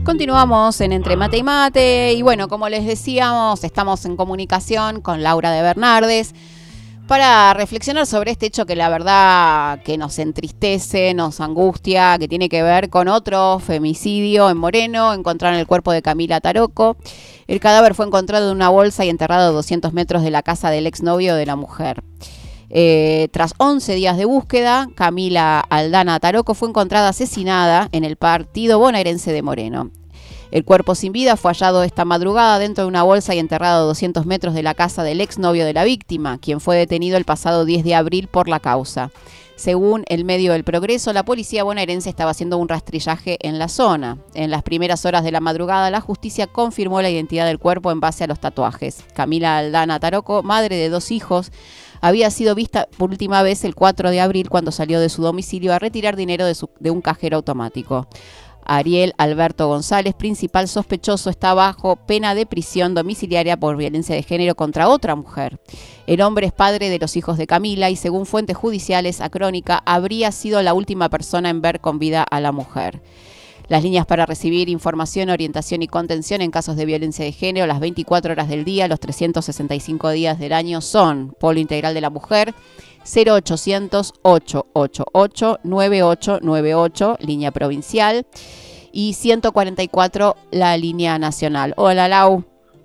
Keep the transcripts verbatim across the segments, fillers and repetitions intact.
Continuamos en Entre Mate y Mate y bueno, como les decíamos, estamos en comunicación con Laura de Bernardes para reflexionar sobre este hecho que la verdad que nos entristece, nos angustia, que tiene que ver con otro femicidio en Moreno. Encontraron el cuerpo de Camila Taroco. El cadáver fue encontrado en una bolsa y enterrado a doscientos metros de la casa del exnovio de la mujer. Eh, tras once días de búsqueda, Camila Aldana Taroco fue encontrada asesinada en el partido bonaerense de Moreno. El cuerpo sin vida fue hallado esta madrugada dentro de una bolsa y enterrado a doscientos metros de la casa del exnovio de la víctima, quien fue detenido el pasado diez de abril por la causa. Según el medio El Progreso, la policía bonaerense estaba haciendo un rastrillaje en la zona. En las primeras horas de la madrugada, la justicia confirmó la identidad del cuerpo en base a los tatuajes. Camila Aldana Taroco, madre de dos hijos, había sido vista por última vez el cuatro de abril cuando salió de su domicilio a retirar dinero de, su, de un cajero automático. Ariel Alberto González, principal sospechoso, está bajo pena de prisión domiciliaria por violencia de género contra otra mujer. El hombre es padre de los hijos de Camila y, según fuentes judiciales a Crónica, habría sido la última persona en ver con vida a la mujer. Las líneas para recibir información, orientación y contención en casos de violencia de género las veinticuatro horas del día, los trescientos sesenta y cinco días del año son Polo Integral de la Mujer, cero ochocientos, ochocientos ochenta y ocho, noventa y ocho noventa y ocho, línea provincial, y ciento cuarenta y cuatro, la línea nacional. Hola, Lau.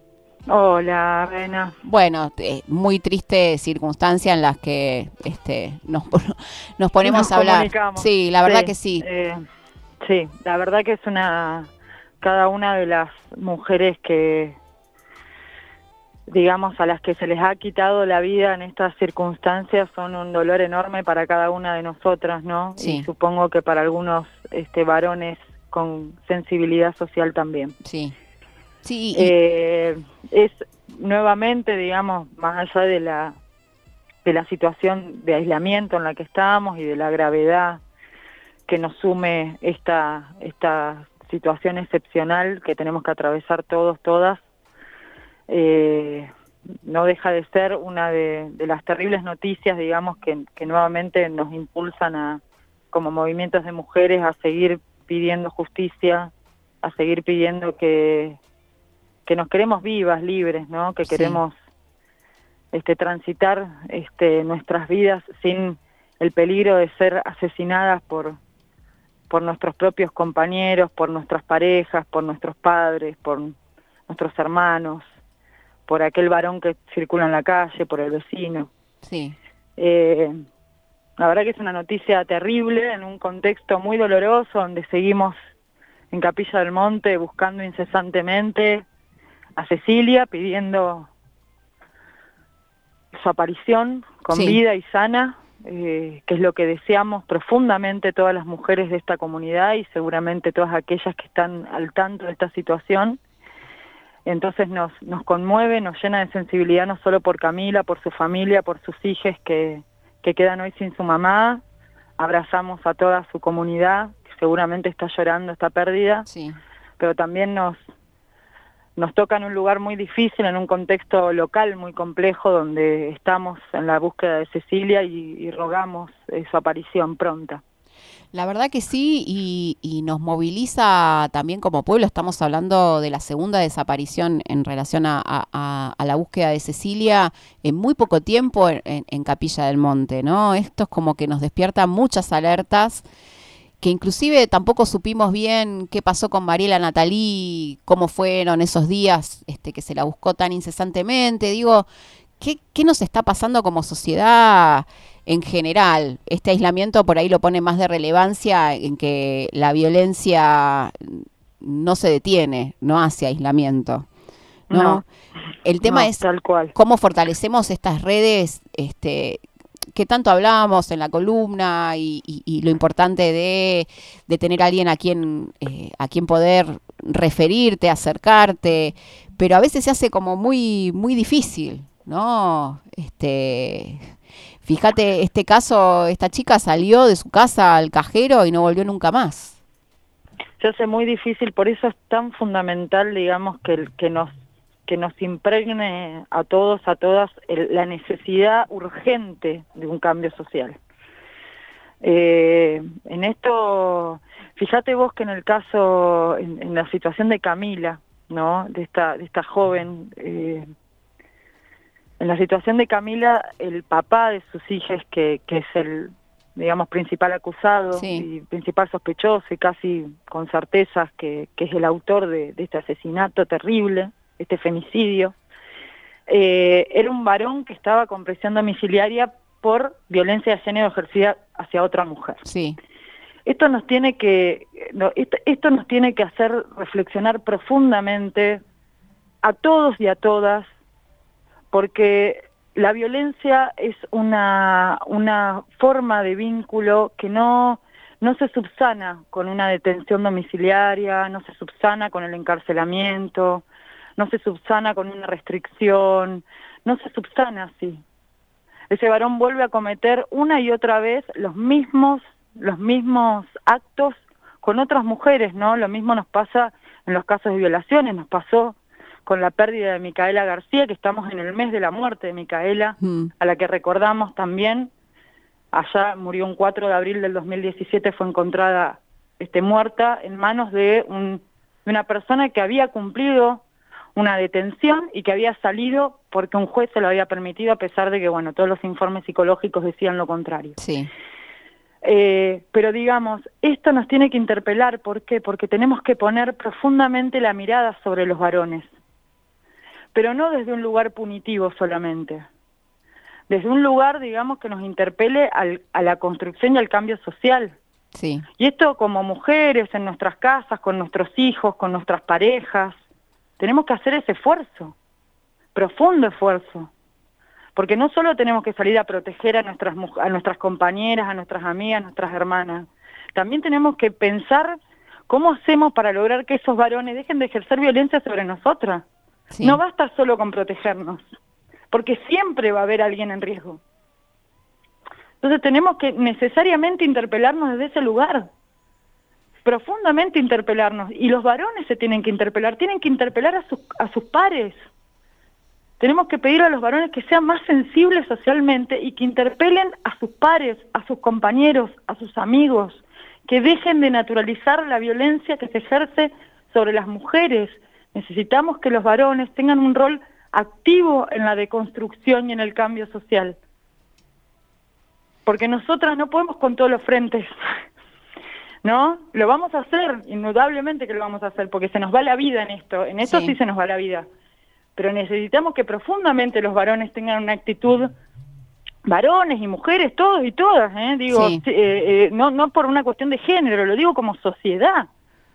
Hola, Rena. Bueno, eh, muy triste circunstancia en las que este, nos, nos ponemos nos a hablar. Comunicamos. Sí, la verdad sí, que sí. Eh, sí, la verdad que es una... Cada una de las mujeres que, digamos, a las que se les ha quitado la vida en estas circunstancias son un dolor enorme para cada una de nosotras, ¿no? Sí. Y supongo que para algunos este, varones con sensibilidad social también. Sí. Sí. Eh, es nuevamente, digamos, más allá de la de la situación de aislamiento en la que estamos y de la gravedad que nos sume esta esta situación excepcional que tenemos que atravesar todos, todas, eh, no deja de ser una de, de las terribles noticias, digamos, que, que nuevamente nos impulsan a, como movimientos de mujeres, a seguir pidiendo justicia, a seguir pidiendo que, que nos queremos vivas, libres, ¿no? Que Sí. queremos este, transitar este, nuestras vidas sin el peligro de ser asesinadas por, por nuestros propios compañeros, por nuestras parejas, por nuestros padres, por nuestros hermanos, por aquel varón que circula en la calle, por el vecino. Sí. Eh, la verdad que es una noticia terrible en un contexto muy doloroso donde seguimos en Capilla del Monte buscando incesantemente a Cecilia, pidiendo su aparición con Sí. vida y sana, eh, que es lo que deseamos profundamente todas las mujeres de esta comunidad y seguramente todas aquellas que están al tanto de esta situación. Entonces nos, nos conmueve, nos llena de sensibilidad no solo por Camila, por su familia, por sus hijas que, que quedan hoy sin su mamá. Abrazamos a toda su comunidad, que seguramente está llorando esta pérdida, Sí. pero también nos, nos toca en un lugar muy difícil, en un contexto local muy complejo, donde estamos en la búsqueda de Cecilia y, y rogamos eh, su aparición pronta. La verdad que sí, y, y nos moviliza también como pueblo. Estamos hablando de la segunda desaparición en relación a, a, a la búsqueda de Cecilia en muy poco tiempo en, en Capilla del Monte, ¿no? Esto es como que nos despierta muchas alertas, que inclusive tampoco supimos bien qué pasó con Mariela Natalí, cómo fueron esos días este, que se la buscó tan incesantemente. Digo, ¿qué, qué nos está pasando como sociedad en general? Este aislamiento por ahí lo pone más de relevancia en que la violencia no se detiene, no hace aislamiento, ¿no? No, el tema no, es tal cual. cómo fortalecemos estas redes este, que tanto hablábamos en la columna y, y, y lo importante de, de tener a alguien a quien, eh, a quien poder referirte, acercarte, pero a veces se hace como muy, muy difícil, ¿no? Este... Fíjate, este caso, esta chica salió de su casa al cajero y no volvió nunca más. Se hace muy difícil, por eso es tan fundamental, digamos, que, que nos que nos impregne a todos, a todas, el, la necesidad urgente de un cambio social. Eh, en esto, fíjate vos que en el caso, en, en la situación de Camila, ¿no? De esta, de esta joven, eh, en la situación de Camila, el papá de sus hijas, que, que es el, digamos, principal acusado sí. y principal sospechoso, y casi con certezas que, que es el autor de, de este asesinato terrible, este femicidio, eh, era un varón que estaba con prisión domiciliaria por violencia de género ejercida hacia otra mujer. Sí. Esto nos tiene que, no, esto, esto nos tiene que hacer reflexionar profundamente a todos y a todas, porque la violencia es una, una forma de vínculo que no, no se subsana con una detención domiciliaria, no se subsana con el encarcelamiento, no se subsana con una restricción, no se subsana así. Ese varón vuelve a cometer una y otra vez los mismos, los mismos actos con otras mujeres, ¿no? Lo mismo nos pasa en los casos de violaciones, nos pasó con la pérdida de Micaela García, que estamos en el mes de la muerte de Micaela, mm. a la que recordamos también, allá murió un cuatro de abril del dos mil diecisiete, fue encontrada este, muerta en manos de, un, de una persona que había cumplido una detención y que había salido porque un juez se lo había permitido, a pesar de que, bueno, todos los informes psicológicos decían lo contrario. Sí. Eh, pero digamos, esto nos tiene que interpelar, ¿por qué? Porque tenemos que poner profundamente la mirada sobre los varones, pero no desde un lugar punitivo solamente, desde un lugar, digamos, que nos interpele al, a la construcción y al cambio social. Sí. Y esto como mujeres, en nuestras casas, con nuestros hijos, con nuestras parejas, tenemos que hacer ese esfuerzo, profundo esfuerzo, porque no solo tenemos que salir a proteger a nuestras, a nuestras compañeras, a nuestras amigas, a nuestras hermanas, también tenemos que pensar cómo hacemos para lograr que esos varones dejen de ejercer violencia sobre nosotras. Sí. No basta solo con protegernos, porque siempre va a haber alguien en riesgo. Entonces tenemos que necesariamente interpelarnos desde ese lugar, profundamente interpelarnos, y los varones se tienen que interpelar, tienen que interpelar a sus, a sus pares. Tenemos que pedir a los varones que sean más sensibles socialmente y que interpelen a sus pares, a sus compañeros, a sus amigos, que dejen de naturalizar la violencia que se ejerce sobre las mujeres. Necesitamos que los varones tengan un rol activo en la deconstrucción y en el cambio social. Porque nosotras no podemos con todos los frentes, ¿no? Lo vamos a hacer, indudablemente que lo vamos a hacer, porque se nos va la vida en esto, en esto sí, sí se nos va la vida. Pero necesitamos que profundamente los varones tengan una actitud, varones y mujeres, todos y todas, ¿eh? Digo, sí. eh, eh, no, no por una cuestión de género, lo digo como sociedad.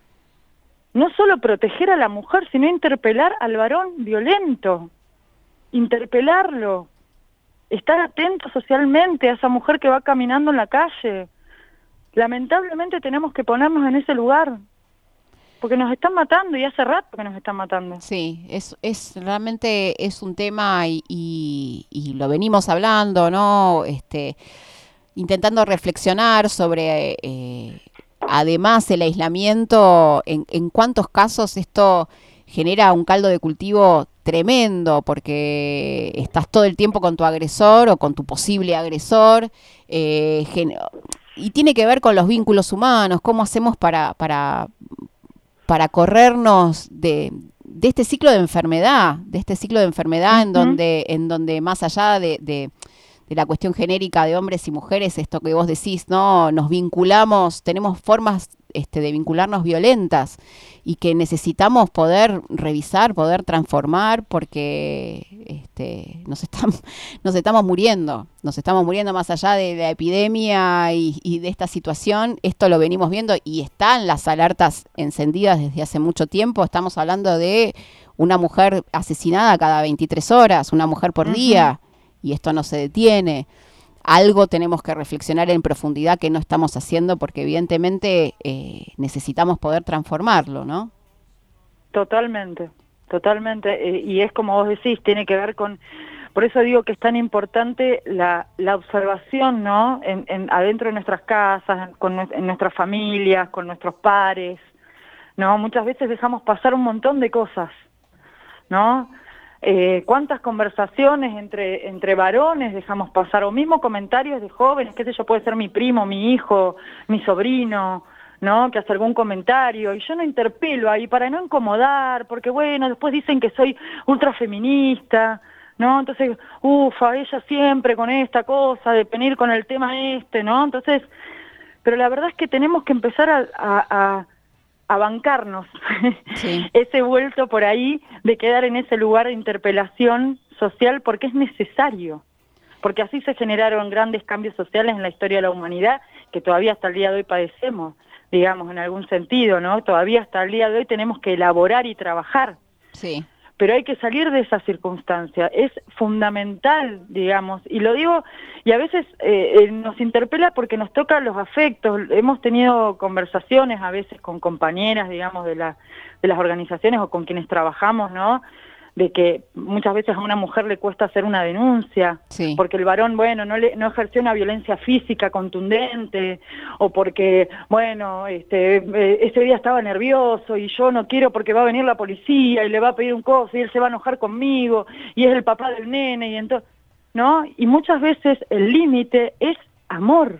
No solo proteger a la mujer, sino interpelar al varón violento, interpelarlo, estar atento socialmente a esa mujer que va caminando en la calle. Lamentablemente tenemos que ponernos en ese lugar, porque nos están matando y hace rato que nos están matando. Sí, es, es realmente es un tema y, y, y lo venimos hablando, ¿no? Este, intentando reflexionar sobre... Eh, además, el aislamiento, en, en cuántos casos esto genera un caldo de cultivo tremendo, porque estás todo el tiempo con tu agresor o con tu posible agresor, eh, y tiene que ver con los vínculos humanos, cómo hacemos para, para, para corrernos de, de este ciclo de enfermedad, de este ciclo de enfermedad uh-huh. en donde, en donde más allá de... de de la cuestión genérica de hombres y mujeres, esto que vos decís, ¿no? Nos vinculamos, tenemos formas este, de vincularnos violentas y que necesitamos poder revisar, poder transformar, porque este, nos estamos, nos estamos muriendo, nos estamos muriendo más allá de la epidemia y, y de esta situación. Esto lo venimos viendo y están las alertas encendidas desde hace mucho tiempo. Estamos hablando de una mujer asesinada cada veintitrés horas, una mujer por uh-huh. día. Y esto no se detiene. Algo tenemos que reflexionar en profundidad que no estamos haciendo, porque evidentemente eh, necesitamos poder transformarlo, ¿no? Totalmente, totalmente. Eh, y es como vos decís, tiene que ver con... Por eso digo que es tan importante la, la observación, ¿no? En, en, adentro de nuestras casas, con, en nuestras familias, con nuestros pares, ¿no? Muchas veces dejamos pasar un montón de cosas, ¿no? Eh, cuántas conversaciones entre entre varones dejamos pasar, o mismo comentarios de jóvenes, qué sé yo, puede ser mi primo, mi hijo, mi sobrino, ¿no? Que hace algún comentario, y yo no interpelo ahí para no incomodar, porque bueno, después dicen que soy ultrafeminista, ¿no? Entonces, ufa, ella siempre con esta cosa de venir con el tema este, ¿no? Entonces, pero la verdad es que tenemos que empezar a, a, a, a bancarnos sí. ese vuelto por ahí de quedar en ese lugar de interpelación social, porque es necesario, porque así se generaron grandes cambios sociales en la historia de la humanidad, que todavía hasta el día de hoy padecemos, digamos, en algún sentido, ¿no? Todavía hasta el día de hoy tenemos que elaborar y trabajar. Sí. Pero hay que salir de esa circunstancia, es fundamental, digamos, y lo digo, y a veces eh, eh, nos interpela porque nos tocan los afectos, hemos tenido conversaciones a veces con compañeras, digamos, de, la, de las organizaciones o con quienes trabajamos, ¿no?, de que muchas veces a una mujer le cuesta hacer una denuncia, sí. porque el varón, bueno, no le, no ejerció una violencia física contundente, o porque, bueno, este, ese día estaba nervioso y yo no quiero porque va a venir la policía y le va a pedir un coso y él se va a enojar conmigo y es el papá del nene y entonces, ¿no? Y muchas veces el límite es amor,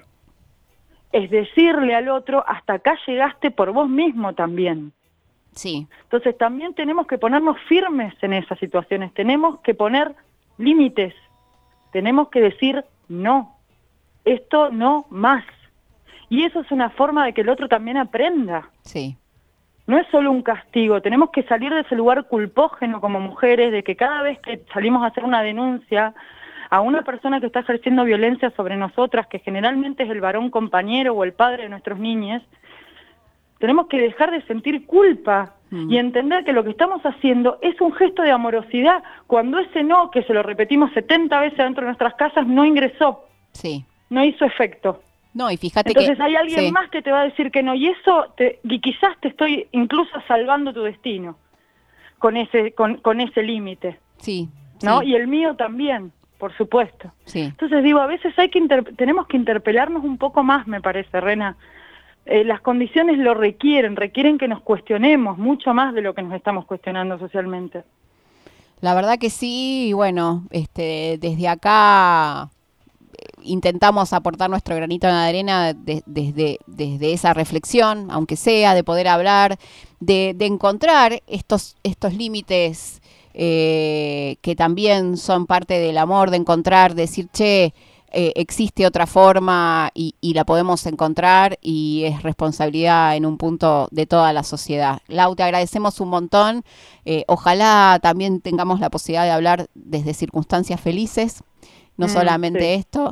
es decirle al otro, hasta acá llegaste por vos mismo también. Sí. Entonces también tenemos que ponernos firmes en esas situaciones, tenemos que poner límites, tenemos que decir no, esto no más. Y eso es una forma de que el otro también aprenda. Sí. No es solo un castigo, tenemos que salir de ese lugar culpógeno como mujeres, de que cada vez que salimos a hacer una denuncia a una persona que está ejerciendo violencia sobre nosotras, que generalmente es el varón compañero o el padre de nuestros niños, tenemos que dejar de sentir culpa mm. y entender que lo que estamos haciendo es un gesto de amorosidad, cuando ese no, que se lo repetimos setenta veces dentro de nuestras casas, no ingresó, sí. no hizo efecto. No, y fíjate Entonces que, hay alguien sí. más que te va a decir que no, y eso, te, y quizás te estoy incluso salvando tu destino con ese, con, con ese límite. Sí, ¿no? sí. Y el mío también, por supuesto. Sí. Entonces digo, a veces hay que inter- tenemos que interpelarnos un poco más, me parece, Rena. Eh, las condiciones lo requieren, requieren que nos cuestionemos mucho más de lo que nos estamos cuestionando socialmente. La verdad que sí, y bueno, este, desde acá intentamos aportar nuestro granito de arena de, desde, desde esa reflexión, aunque sea, de poder hablar, de, de encontrar estos, estos límites eh, que también son parte del amor, de encontrar, decir, che, Eh, existe otra forma y, y la podemos encontrar y es responsabilidad en un punto de toda la sociedad. Lau, te agradecemos un montón. Eh, ojalá también tengamos la posibilidad de hablar desde circunstancias felices, no mm, solamente sí. esto,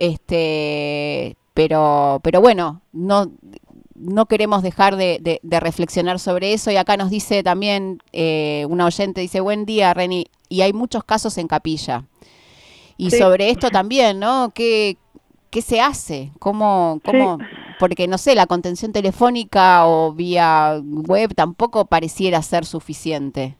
este, pero, pero bueno, no, no queremos dejar de, de, de reflexionar sobre eso. Y acá nos dice también eh, una oyente, dice, buen día, Reni, y hay muchos casos en Capilla. Y sí. sobre esto también, ¿no? ¿Qué, qué se hace? ¿Cómo, cómo? Sí. Porque, no sé, la contención telefónica o vía web tampoco pareciera ser suficiente.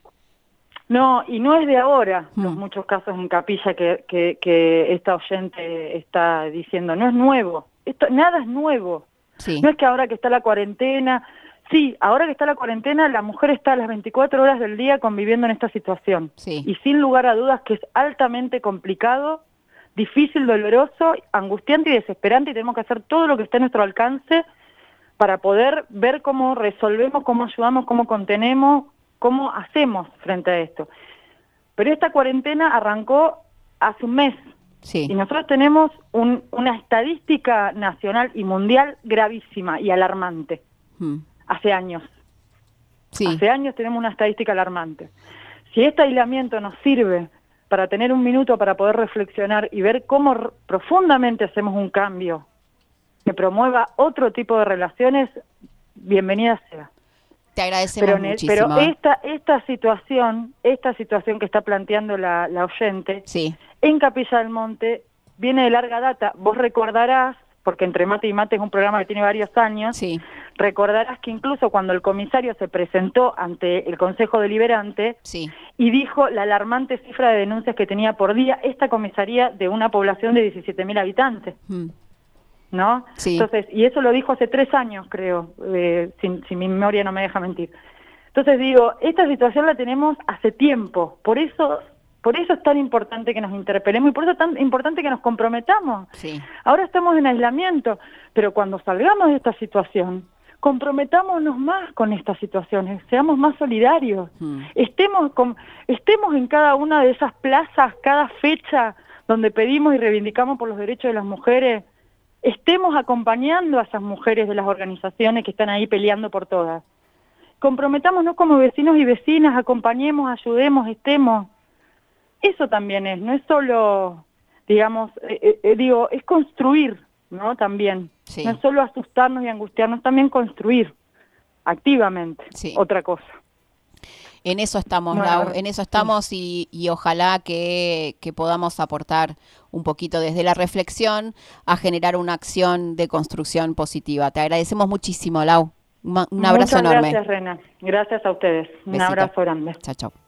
No, y no es de ahora hmm. los muchos casos en Capilla que, que, que esta oyente está diciendo. No es nuevo. Esto, nada es nuevo. Sí. No es que ahora que está la cuarentena... Sí, ahora que está la cuarentena, la mujer está a las veinticuatro horas del día conviviendo en esta situación. Sí. Y sin lugar a dudas que es altamente complicado, difícil, doloroso, angustiante y desesperante, y tenemos que hacer todo lo que esté a nuestro alcance para poder ver cómo resolvemos, cómo ayudamos, cómo contenemos, cómo hacemos frente a esto. Pero esta cuarentena arrancó hace un mes. Sí. Y nosotros tenemos un, una estadística nacional y mundial gravísima y alarmante. Hmm. Hace años. Sí. Hace años tenemos una estadística alarmante. Si este aislamiento nos sirve para tener un minuto para poder reflexionar y ver cómo r- profundamente hacemos un cambio que promueva otro tipo de relaciones, bienvenida sea. Te agradecemos pero muchísimo. Pero esta, esta situación, esta situación que está planteando la, la oyente, sí. en Capilla del Monte, viene de larga data. Vos recordarás, porque Entre Mate y Mate es un programa que tiene varios años, sí. recordarás que incluso cuando el comisario se presentó ante el Consejo Deliberante sí. y dijo la alarmante cifra de denuncias que tenía por día esta comisaría de una población de diecisiete mil habitantes, mm. ¿no? Sí. Entonces, y eso lo dijo hace tres años, creo, eh, si, si mi memoria no me deja mentir. Entonces digo, esta situación la tenemos hace tiempo, por eso... Por eso es tan importante que nos interpelemos y por eso es tan importante que nos comprometamos. Sí. Ahora estamos en aislamiento, pero cuando salgamos de esta situación, comprometámonos más con estas situaciones, seamos más solidarios, mm. estemos, con, estemos en cada una de esas plazas, cada fecha donde pedimos y reivindicamos por los derechos de las mujeres, estemos acompañando a esas mujeres de las organizaciones que están ahí peleando por todas. Comprometámonos como vecinos y vecinas, acompañemos, ayudemos, estemos. Eso también es, no es solo, digamos, eh, eh, digo, es construir, ¿no? También, sí. No es solo asustarnos y angustiarnos, también construir activamente, sí. Otra cosa. En eso estamos, bueno, Lau, en eso estamos sí. y, y ojalá que, que podamos aportar un poquito desde la reflexión a generar una acción de construcción positiva. Te agradecemos muchísimo, Lau. Un, un abrazo Muchas enorme. Gracias, Rena. Gracias a ustedes. Un Besito. Abrazo grande. Chao, chao.